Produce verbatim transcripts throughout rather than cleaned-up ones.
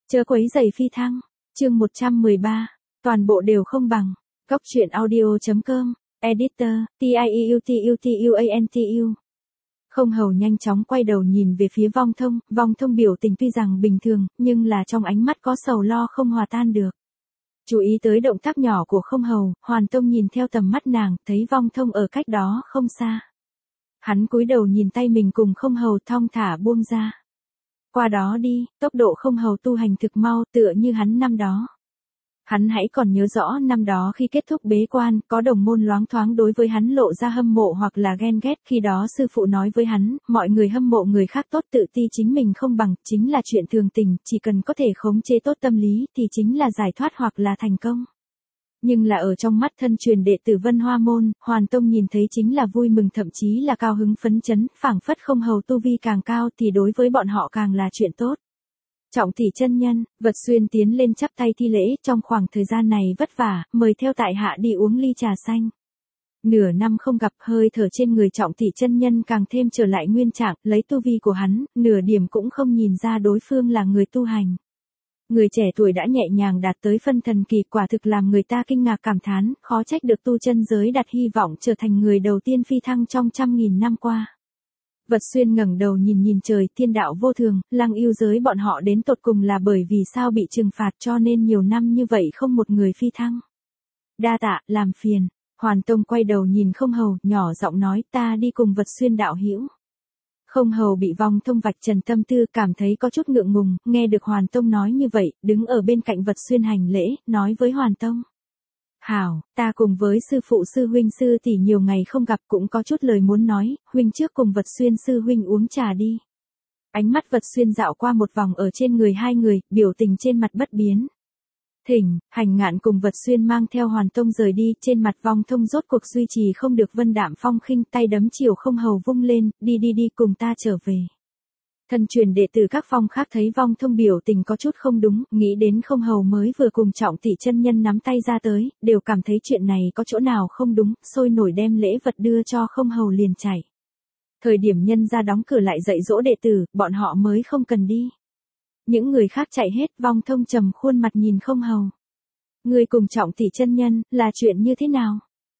Chớ quấy rầy phi thăng. Chương một trăm mười ba. Toàn bộ đều không bằng. Góc truyện audio chấm com. Editor, T I E U T U T U A N T U. Không Hầu nhanh chóng quay đầu nhìn về phía Vong Thông, Vong Thông biểu tình tuy rằng bình thường, nhưng là trong ánh mắt có sầu lo không hòa tan được. Chú ý tới động tác nhỏ của Không Hầu, Hoàn Tông nhìn theo tầm mắt nàng, thấy Vong Thông ở cách đó không xa. Hắn cúi đầu nhìn tay mình cùng Không Hầu thong thả buông ra. Qua đó đi, tốc độ Không Hầu tu hành thực mau tựa như hắn năm đó. Hắn hãy còn nhớ rõ năm đó khi kết thúc bế quan, có đồng môn loáng thoáng đối với hắn lộ ra hâm mộ hoặc là ghen ghét. Khi đó sư phụ nói với hắn, mọi người hâm mộ người khác tốt tự ti chính mình không bằng, chính là chuyện thường tình, chỉ cần có thể khống chế tốt tâm lý thì chính là giải thoát hoặc là thành công. Nhưng là ở trong mắt thân truyền đệ tử Vân Hoa Môn, Hoàn Tông nhìn thấy chính là vui mừng thậm chí là cao hứng phấn chấn, phảng phất Không Hầu tu vi càng cao thì đối với bọn họ càng là chuyện tốt. Trọng tỷ chân nhân, Vật Xuyên tiến lên chắp tay thi lễ, trong khoảng thời gian này vất vả, mời theo tại hạ đi uống ly trà xanh. Nửa năm không gặp, hơi thở trên người Trọng tỷ chân nhân càng thêm trở lại nguyên trạng, lấy tu vi của hắn, nửa điểm cũng không nhìn ra đối phương là người tu hành. Người trẻ tuổi đã nhẹ nhàng đạt tới phân thần kỳ, quả thực làm người ta kinh ngạc cảm thán, khó trách được tu chân giới đặt hy vọng trở thành người đầu tiên phi thăng trong trăm nghìn năm qua. Vật Xuyên ngẩng đầu nhìn nhìn trời, thiên đạo vô thường, Lăng Yêu giới bọn họ đến tột cùng là bởi vì sao bị trừng phạt cho nên nhiều năm như vậy không một người phi thăng. Đa tạ, làm phiền. Hoàn Tông quay đầu nhìn Không Hầu, nhỏ giọng nói, ta đi cùng Vật Xuyên đạo hữu. Không Hầu bị Vong Thông vạch trần tâm tư, cảm thấy có chút ngượng ngùng, nghe được Hoàn Tông nói như vậy, đứng ở bên cạnh Vật Xuyên hành lễ, nói với Hoàn Tông. Hảo, ta cùng với sư phụ sư huynh sư tỷ nhiều ngày không gặp cũng có chút lời muốn nói, huynh trước cùng Vật Xuyên sư huynh uống trà đi. Ánh mắt Vật Xuyên dạo qua một vòng ở trên người hai người, biểu tình trên mặt bất biến. Thỉnh, Hành Ngạn cùng Vật Xuyên mang theo Hoàn Tông rời đi, trên mặt Vong Thông rốt cuộc duy trì không được vân đạm phong khinh, tay đấm chiều Không Hầu vung lên, đi đi đi cùng ta trở về. Thân truyền đệ tử các phong khác thấy Vong Thông biểu tình có chút không đúng, nghĩ đến Không Hầu mới vừa cùng Trọng tỷ chân nhân nắm tay ra tới, đều cảm thấy chuyện này có chỗ nào không đúng, sôi nổi đem lễ vật đưa cho Không Hầu liền chạy. Thời điểm nhân ra đóng cửa lại dạy dỗ đệ tử, bọn họ mới không cần đi. Những người khác chạy hết, Vong Thông trầm khuôn mặt nhìn Không Hầu. Người cùng Trọng tỷ chân nhân, là chuyện như thế nào?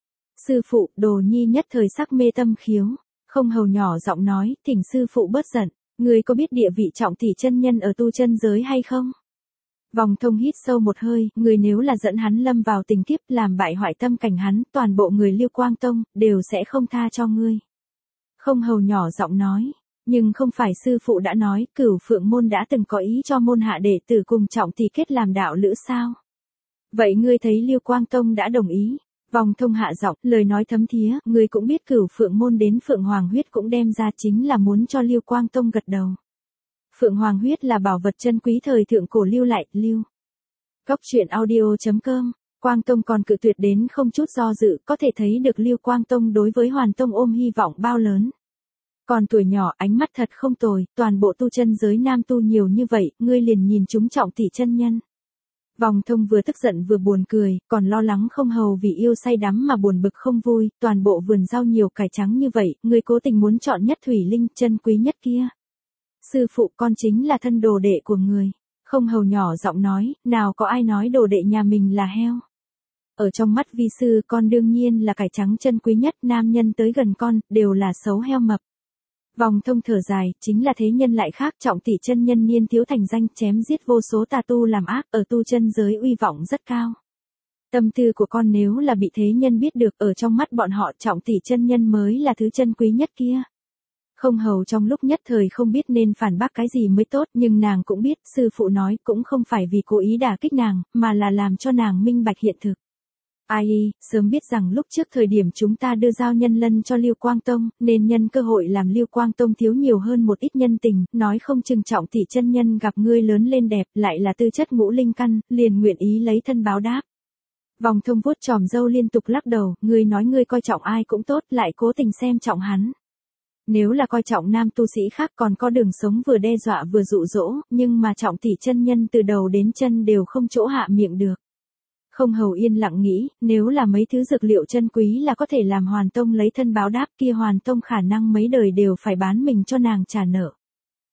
Sư phụ, Đồ Nhi nhất thời sắc mê tâm khiếu. Không Hầu nhỏ giọng nói, thỉnh sư phụ bớt giận. Người có biết địa vị Trọng tỷ chân nhân ở tu chân giới hay không? Vong Thông hít sâu một hơi, người nếu là dẫn hắn lâm vào tình kiếp làm bại hoại tâm cảnh hắn, toàn bộ người Liêu Quang Tông, đều sẽ không tha cho ngươi. Không Hầu nhỏ giọng nói, nhưng không phải sư phụ đã nói, Cửu Phượng môn đã từng có ý cho môn hạ đệ tử cùng Trọng tỷ kết làm đạo lữ sao? Vậy ngươi thấy Liêu Quang Tông đã đồng ý? Vong Thông hạ giọng, lời nói thấm thía, ngươi cũng biết Cửu Phượng môn đến Phượng Hoàng huyết cũng đem ra chính là muốn cho Liêu Quang Tông gật đầu. Phượng Hoàng huyết là bảo vật chân quý thời thượng cổ lưu lại, lưu. Góc truyện audio chấm com, Quang Tông còn cự tuyệt đến không chút do dự, có thể thấy được Liêu Quang Tông đối với Hoàn Tông ôm hy vọng bao lớn. Còn tuổi nhỏ, ánh mắt thật không tồi, toàn bộ tu chân giới nam tu nhiều như vậy, ngươi liền nhìn chúng Trọng tỷ chân nhân. Vong Thông vừa tức giận vừa buồn cười, còn lo lắng Không Hầu vì yêu say đắm mà buồn bực không vui, toàn bộ vườn rau nhiều cải trắng như vậy, ngươi cố tình muốn chọn nhất thủy linh, chân quý nhất kia. Sư phụ, con chính là thân đồ đệ của người. Không Hầu nhỏ giọng nói, nào có ai nói đồ đệ nhà mình là heo. Ở trong mắt vi sư, con đương nhiên là cải trắng chân quý nhất, nam nhân tới gần con, đều là xấu heo mập. Vong Thông thở dài, chính là thế nhân lại khác, Trọng tỷ chân nhân niên thiếu thành danh, chém giết vô số tà tu làm ác, ở tu chân giới uy vọng rất cao. Tâm tư của con nếu là bị thế nhân biết được, ở trong mắt bọn họ Trọng tỷ chân nhân mới là thứ chân quý nhất kia. Không Hầu trong lúc nhất thời không biết nên phản bác cái gì mới tốt, nhưng nàng cũng biết, sư phụ nói cũng không phải vì cố ý đả kích nàng, mà là làm cho nàng minh bạch hiện thực. Ai, sớm biết rằng lúc trước thời điểm chúng ta đưa giao nhân lân cho Liêu Quang Tông, nên nhân cơ hội làm Liêu Quang Tông thiếu nhiều hơn một ít nhân tình, nói không chừng Trọng tỷ chân nhân gặp ngươi lớn lên đẹp, lại là tư chất ngũ linh căn, liền nguyện ý lấy thân báo đáp. Vong Thông vuốt chòm râu liên tục lắc đầu, ngươi nói ngươi coi trọng ai cũng tốt, lại cố tình xem trọng hắn. Nếu là coi trọng nam tu sĩ khác còn có đường sống vừa đe dọa vừa dụ dỗ, nhưng mà Trọng tỷ chân nhân từ đầu đến chân đều không chỗ hạ miệng được. Không Hầu yên lặng nghĩ, nếu là mấy thứ dược liệu chân quý là có thể làm Hoàn Tông lấy thân báo đáp kia Hoàn Tông khả năng mấy đời đều phải bán mình cho nàng trả nợ.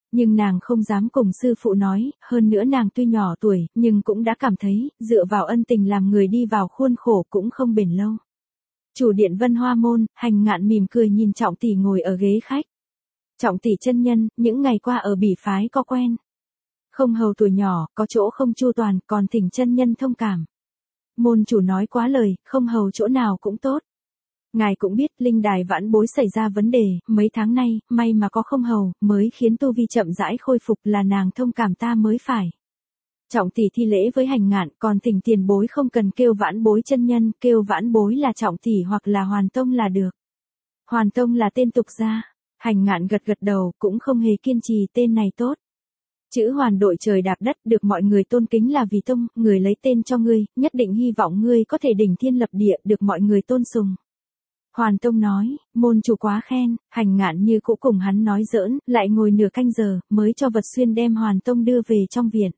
Nhưng nàng không dám cùng sư phụ nói, hơn nữa nàng tuy nhỏ tuổi, nhưng cũng đã cảm thấy, dựa vào ân tình làm người đi vào khuôn khổ cũng không bền lâu. Chủ điện Vân Hoa Môn, Hành Ngạn mỉm cười nhìn Trọng tỷ ngồi ở ghế khách. Trọng tỷ chân nhân, những ngày qua ở Bỉ phái có quen. Không hầu tuổi nhỏ, có chỗ không chu toàn, còn thỉnh chân nhân thông cảm. Môn chủ nói quá lời, không hầu chỗ nào cũng tốt. Ngài cũng biết, linh đài vãn bối xảy ra vấn đề, mấy tháng nay, may mà có không hầu, mới khiến tu vi chậm rãi khôi phục, là nàng thông cảm ta mới phải. Trọng tỷ thi lễ với Hành Ngạn, còn thỉnh tiền bối không cần kêu vãn bối chân nhân, kêu vãn bối là Trọng tỷ hoặc là Hoàn Tông là được. Hoàn Tông là tên tục gia. Hành Ngạn gật gật đầu, cũng không hề kiên trì, tên này tốt. Chữ Hoàn đội trời đạp đất, được mọi người tôn kính là vì tông, người lấy tên cho ngươi, nhất định hy vọng ngươi có thể đỉnh thiên lập địa, được mọi người tôn sùng. Hoàn Tông nói, môn chủ quá khen, Hành Ngạn như cũ cùng hắn nói giỡn, lại ngồi nửa canh giờ, mới cho Vật Xuyên đem Hoàn Tông đưa về trong viện.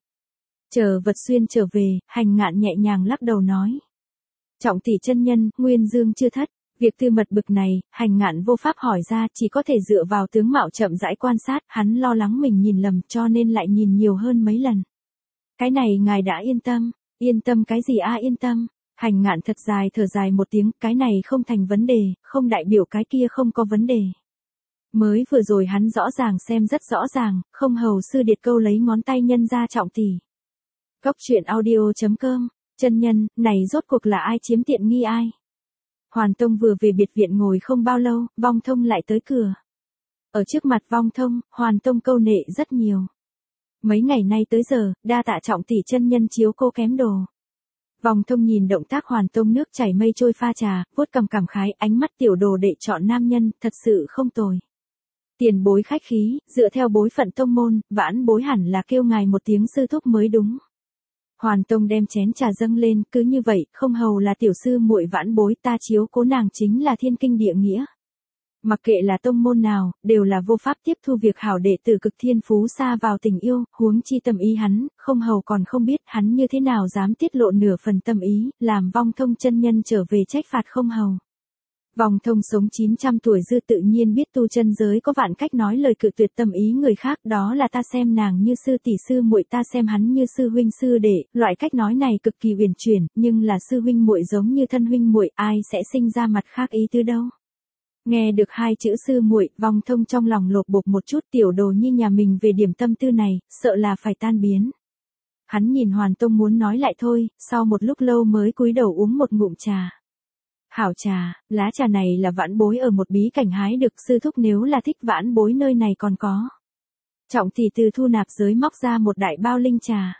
Chờ Vật Xuyên trở về, Hành Ngạn nhẹ nhàng lắc đầu nói. Trọng tỷ chân nhân, Nguyên Dương chưa thất. Việc tư mật bực này, Hành Ngạn vô pháp hỏi ra, chỉ có thể dựa vào tướng mạo chậm rãi quan sát, hắn lo lắng mình nhìn lầm cho nên lại nhìn nhiều hơn mấy lần. Cái này ngài đã yên tâm, yên tâm cái gì a yên tâm. Hành Ngạn thật dài thở dài một tiếng, cái này không thành vấn đề, không đại biểu cái kia không có vấn đề. Mới vừa rồi hắn rõ ràng xem rất rõ ràng, không hầu sư điệt câu lấy ngón tay nhân ra Trọng tỷ. Góc truyện audio chấm com, chân nhân, này rốt cuộc là ai chiếm tiện nghi ai? Hoàn Tông vừa về biệt viện ngồi không bao lâu, Vong Thông lại tới cửa. Ở trước mặt Vong Thông, Hoàn Tông câu nệ rất nhiều. Mấy ngày nay tới giờ, đa tạ Trọng tỷ chân nhân chiếu cô kém đồ. Vong Thông nhìn động tác Hoàn Tông nước chảy mây trôi pha trà, vuốt cầm cảm khái, ánh mắt tiểu đồ đệ chọn nam nhân, thật sự không tồi. Tiền bối khách khí, dựa theo bối phận tông môn, vãn bối hẳn là kêu ngài một tiếng sư thúc mới đúng. Hoàn Tông đem chén trà dâng lên, cứ như vậy, không hầu là tiểu sư muội vãn bối, ta chiếu cố nàng chính là thiên kinh địa nghĩa. Mặc kệ là tông môn nào, đều là vô pháp tiếp thu việc hảo đệ tử cực thiên phú xa vào tình yêu, huống chi tâm ý hắn, không hầu còn không biết hắn như thế nào dám tiết lộ nửa phần tâm ý, làm Vong Thông chân nhân trở về trách phạt không hầu. Vong Thông sống chín trăm tuổi dư tự nhiên biết tu chân giới có vạn cách nói lời cự tuyệt tâm ý người khác, đó là ta xem nàng như sư tỷ sư muội, ta xem hắn như sư huynh sư đệ, loại cách nói này cực kỳ uyển chuyển, nhưng là sư huynh muội giống như thân huynh muội, ai sẽ sinh ra mặt khác ý tứ đâu. Nghe được hai chữ sư muội, Vong Thông trong lòng lột bột một chút, tiểu đồ như nhà mình về điểm tâm tư này, sợ là phải tan biến. Hắn nhìn Hoàn Tông muốn nói lại thôi, sau một lúc lâu mới cúi đầu uống một ngụm trà. Hảo trà, lá trà này là vãn bối ở một bí cảnh hái được, sư thúc nếu là thích vãn bối nơi này còn có. Trọng tỷ từ thu nạp giới móc ra một đại bao linh trà.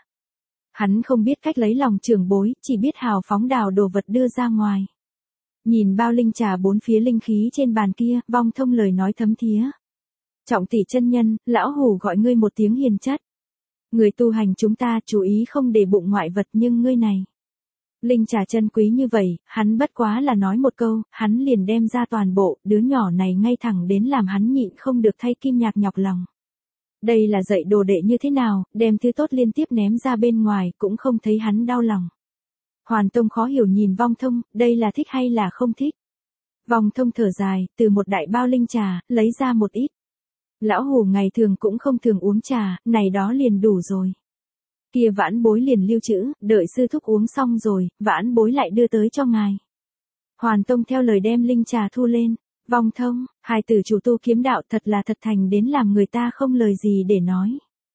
Hắn không biết cách lấy lòng trưởng bối, chỉ biết hào phóng đào đồ vật đưa ra ngoài. Nhìn bao linh trà bốn phía linh khí trên bàn kia, Vong Thông lời nói thấm thía. Trọng tỷ chân nhân, lão hủ gọi ngươi một tiếng hiền chất. Người tu hành chúng ta chú ý không để bụng ngoại vật, nhưng ngươi này. Linh trà chân quý như vậy, hắn bất quá là nói một câu, hắn liền đem ra toàn bộ, đứa nhỏ này ngay thẳng đến làm hắn nhịn không được thay kim nhạc nhọc lòng. Đây là dạy đồ đệ như thế nào, đem thứ tốt liên tiếp ném ra bên ngoài, cũng không thấy hắn đau lòng. Hoàn Tông khó hiểu nhìn Vong Thông, đây là thích hay là không thích. Vong Thông thở dài, từ một đại bao linh trà, lấy ra một ít. Lão hủ ngày thường cũng không thường uống trà, này đó liền đủ rồi. Kia vãn bối liền lưu trữ, đợi sư thúc uống xong rồi, vãn bối lại đưa tới cho ngài. Hoàn Tông theo lời đem linh trà thu lên. Vong Thông, hài tử chủ tu kiếm đạo thật là thật thành đến làm người ta không lời gì để nói.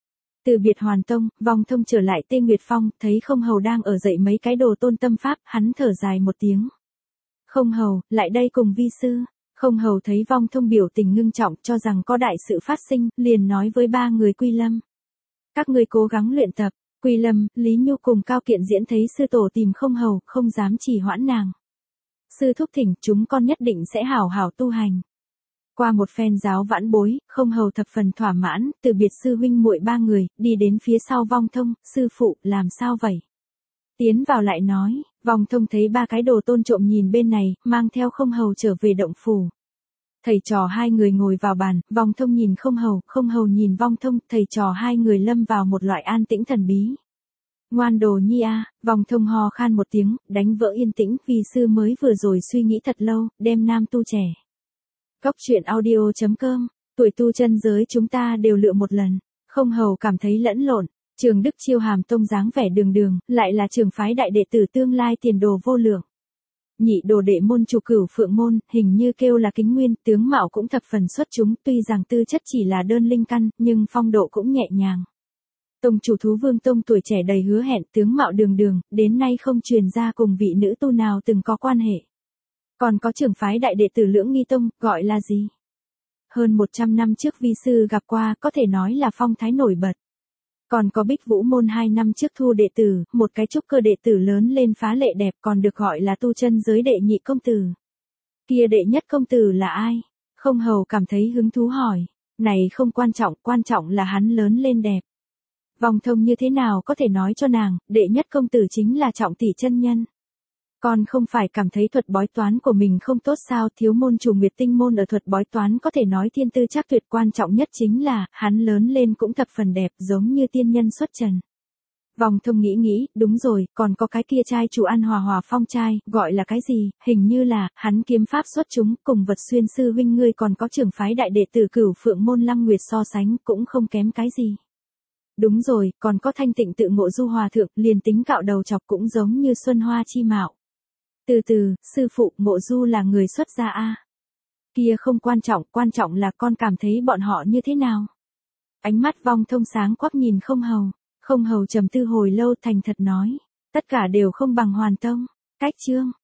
Từ biệt Hoàn Tông, Vong Thông trở lại Tê Nguyệt Phong, thấy không hầu đang ở dậy mấy cái đồ tôn tâm pháp, hắn thở dài một tiếng. Không hầu, lại đây cùng vi sư. Không hầu thấy Vong Thông biểu tình ngưng trọng, cho rằng có đại sự phát sinh, liền nói với ba người Quy Lâm. Các ngươi cố gắng luyện tập. Quy Lâm, Lý Nhu cùng Cao Kiện Diễn thấy sư tổ tìm không hầu, không dám trì hoãn nàng. Sư thúc thỉnh, chúng con nhất định sẽ hảo hảo tu hành. Qua một phen giáo vãn bối, không hầu thập phần thỏa mãn, từ biệt sư huynh muội ba người, đi đến phía sau Vong Thông, sư phụ, làm sao vậy? Tiến vào lại nói, Vong Thông thấy ba cái đồ tôn trộm nhìn bên này, mang theo không hầu trở về động phủ. Thầy trò hai người ngồi vào bàn, Vong Thông nhìn không hầu, không hầu nhìn Vong Thông, thầy trò hai người lâm vào một loại an tĩnh thần bí. Ngoan đồ nhi a, Vong Thông ho khan một tiếng, đánh vỡ yên tĩnh, vì sư mới vừa rồi suy nghĩ thật lâu, đem nam tu trẻ. Góc truyện audio chấm com, tuổi tu chân giới chúng ta đều lựa một lần. Không hầu cảm thấy lẫn lộn, Trường Đức Chiêu hàm tông dáng vẻ đường đường, lại là trường phái đại đệ tử tương lai tiền đồ vô lượng. Nhị đồ đệ môn chủ Cửu Phượng môn, hình như kêu là Kính Nguyên, tướng mạo cũng thập phần xuất chúng, tuy rằng tư chất chỉ là đơn linh căn, nhưng phong độ cũng nhẹ nhàng. Tông chủ Thú Vương Tông tuổi trẻ đầy hứa hẹn, tướng mạo đường đường, đến nay không truyền ra cùng vị nữ tu nào từng có quan hệ. Còn có trưởng phái đại đệ tử Lưỡng Nghi Tông, gọi là gì? Hơn một trăm năm trước vi sư gặp qua, có thể nói là phong thái nổi bật. Còn có Bích Vũ môn hai năm trước thu đệ tử, một cái trúc cơ đệ tử lớn lên phá lệ đẹp, còn được gọi là tu chân giới đệ nhị công tử. Kia đệ nhất công tử là ai? Không hầu cảm thấy hứng thú hỏi. Này không quan trọng, quan trọng là hắn lớn lên đẹp. Vòng Thông như thế nào có thể nói cho nàng, đệ nhất công tử chính là Trọng tỷ chân nhân. Còn không phải cảm thấy thuật bói toán của mình không tốt sao, thiếu môn chủ Nguyệt Tinh môn ở thuật bói toán có thể nói thiên tư chắc tuyệt, quan trọng nhất chính là, hắn lớn lên cũng thập phần đẹp, giống như tiên nhân xuất trần. Vòng Thông nghĩ nghĩ, đúng rồi, còn có cái kia trai chủ An Hòa Hòa Phong trai, gọi là cái gì, hình như là, hắn kiếm pháp xuất chúng, cùng Vật Xuyên sư huynh ngươi còn có trưởng phái đại đệ tử Cửu Phượng môn Lăng Nguyệt so sánh, cũng không kém cái gì. Đúng rồi, còn có Thanh Tịnh tự Ngộ Du Hòa thượng, liền tính cạo đầu chọc cũng giống như Xuân Hoa chi mạo. Từ từ, sư phụ, Ngộ Du là người xuất gia a. Kia không quan trọng, quan trọng là con cảm thấy bọn họ như thế nào. Ánh mắt Vong Thông sáng quắc nhìn Không hầu, Không hầu trầm tư hồi lâu thành thật nói, tất cả đều không bằng Hoàn Tông. Cách chương